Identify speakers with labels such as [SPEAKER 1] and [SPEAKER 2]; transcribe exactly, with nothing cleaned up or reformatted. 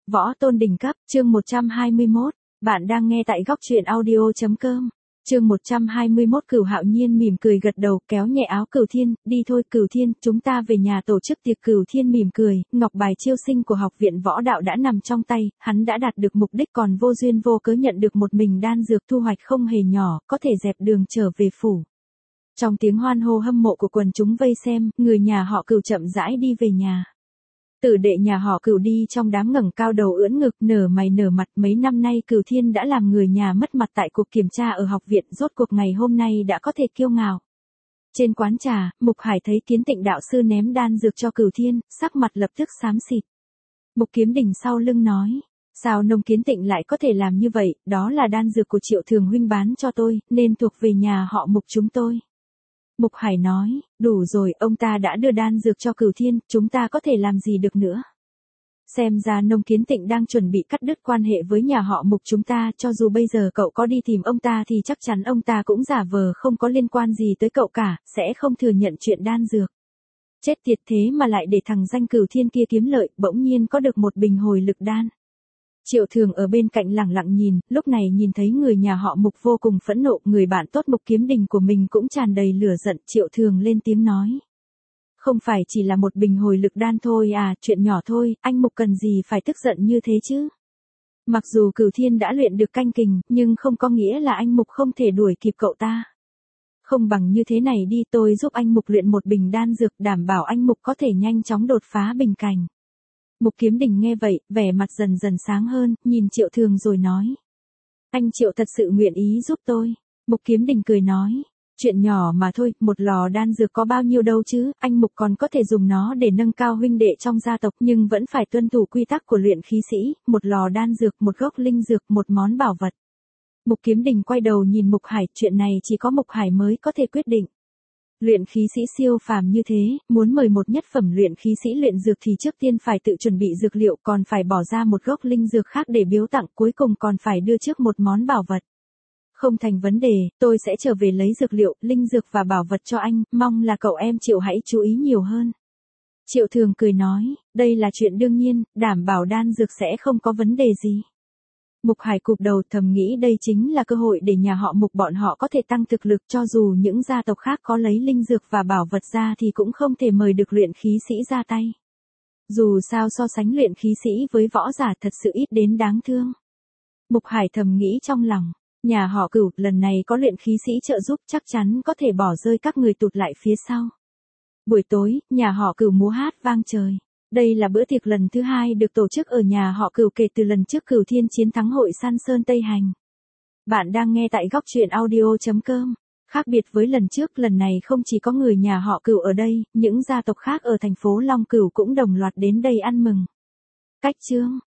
[SPEAKER 1] Võ tôn đỉnh cấp, chương một trăm hai mươi mốt. Bạn đang nghe tại góc truyện audio chấm com. Chương một trăm hai mươi mốt. Cửu Hạo Nhiên mỉm cười gật đầu, kéo nhẹ áo Cửu Thiên, đi thôi Cửu Thiên, chúng ta về nhà tổ chức tiệc. Cửu Thiên mỉm cười, ngọc bài chiêu sinh của học viện võ đạo đã nằm trong tay, hắn đã đạt được mục đích, còn vô duyên vô cớ nhận được một mình đan dược thu hoạch không hề nhỏ, có thể dẹp đường trở về phủ. Trong tiếng hoan hô hâm mộ của quần chúng vây xem, người nhà họ Cửu chậm rãi đi về nhà. Tử đệ nhà họ Cửu đi trong đám ngẩng cao đầu ưỡn ngực, nở mày nở mặt. Mấy năm nay Cửu Thiên đã làm người nhà mất mặt tại cuộc kiểm tra ở học viện, rốt cuộc ngày hôm nay đã có thể kiêu ngạo. Trên quán trà, Mục Hải thấy Kiến Tịnh đạo sư ném đan dược cho Cửu Thiên, sắc mặt lập tức xám xịt. Mục Kiếm Đình sau lưng nói, sao nông Kiến Tịnh lại có thể làm như vậy, đó là đan dược của Triệu Thường huynh bán cho tôi, nên thuộc về nhà họ Mục chúng tôi. Mục Hải nói, đủ rồi, ông ta đã đưa đan dược cho Cửu Thiên, chúng ta có thể làm gì được nữa. Xem ra nông Kiến Tịnh đang chuẩn bị cắt đứt quan hệ với nhà họ Mục chúng ta, cho dù bây giờ cậu có đi tìm ông ta thì chắc chắn ông ta cũng giả vờ không có liên quan gì tới cậu cả, sẽ không thừa nhận chuyện đan dược. Chết tiệt, thế mà lại để thằng danh Cửu Thiên kia kiếm lợi, bỗng nhiên có được một bình hồi lực đan. Triệu Thường ở bên cạnh lẳng lặng nhìn, lúc này nhìn thấy người nhà họ Mục vô cùng phẫn nộ, người bạn tốt Mục Kiếm Đình của mình cũng tràn đầy lửa giận. Triệu Thường lên tiếng nói, không phải chỉ là một bình hồi lực đan thôi à, chuyện nhỏ thôi, anh Mục cần gì phải tức giận như thế chứ. Mặc dù Cửu Thiên đã luyện được canh kình, nhưng không có nghĩa là anh Mục không thể đuổi kịp cậu ta. Không bằng như thế này đi, tôi giúp anh Mục luyện một bình đan dược, đảm bảo anh Mục có thể nhanh chóng đột phá bình cảnh. Mục Kiếm Đình nghe vậy, vẻ mặt dần dần sáng hơn, nhìn Triệu Thường rồi nói, anh Triệu thật sự nguyện ý giúp tôi. Mục Kiếm Đình cười nói, chuyện nhỏ mà thôi, một lò đan dược có bao nhiêu đâu chứ, anh Mục còn có thể dùng nó để nâng cao huynh đệ trong gia tộc, nhưng vẫn phải tuân thủ quy tắc của luyện khí sĩ, một lò đan dược, một gốc linh dược, một món bảo vật. Mục Kiếm Đình quay đầu nhìn Mục Hải, chuyện này chỉ có Mục Hải mới có thể quyết định. Luyện khí sĩ siêu phàm như thế, muốn mời một nhất phẩm luyện khí sĩ luyện dược thì trước tiên phải tự chuẩn bị dược liệu, còn phải bỏ ra một gốc linh dược khác để biếu tặng, cuối cùng còn phải đưa trước một món bảo vật. Không thành vấn đề, tôi sẽ trở về lấy dược liệu, linh dược và bảo vật cho anh, mong là cậu em Triệu hãy chú ý nhiều hơn. Triệu Thường cười nói, đây là chuyện đương nhiên, đảm bảo đan dược sẽ không có vấn đề gì. Mục Hải cụp đầu, thầm nghĩ đây chính là cơ hội để nhà họ Mục bọn họ có thể tăng thực lực, cho dù những gia tộc khác có lấy linh dược và bảo vật ra thì cũng không thể mời được luyện khí sĩ ra tay. Dù sao so sánh luyện khí sĩ với võ giả thật sự ít đến đáng thương. Mục Hải thầm nghĩ trong lòng, nhà họ Cửu lần này có luyện khí sĩ trợ giúp chắc chắn có thể bỏ rơi các người tụt lại phía sau. Buổi tối, nhà họ Cửu múa hát vang trời. Đây là bữa tiệc lần thứ hai được tổ chức ở nhà họ Cửu kể từ lần trước Cửu Thiên chiến thắng hội San Sơn Tây Hành. Bạn đang nghe tại góc truyện audio chấm com. Khác biệt với lần trước, lần này không chỉ có người nhà họ Cửu ở đây, những gia tộc khác ở thành phố Long Cửu cũng đồng loạt đến đây ăn mừng. Cách chương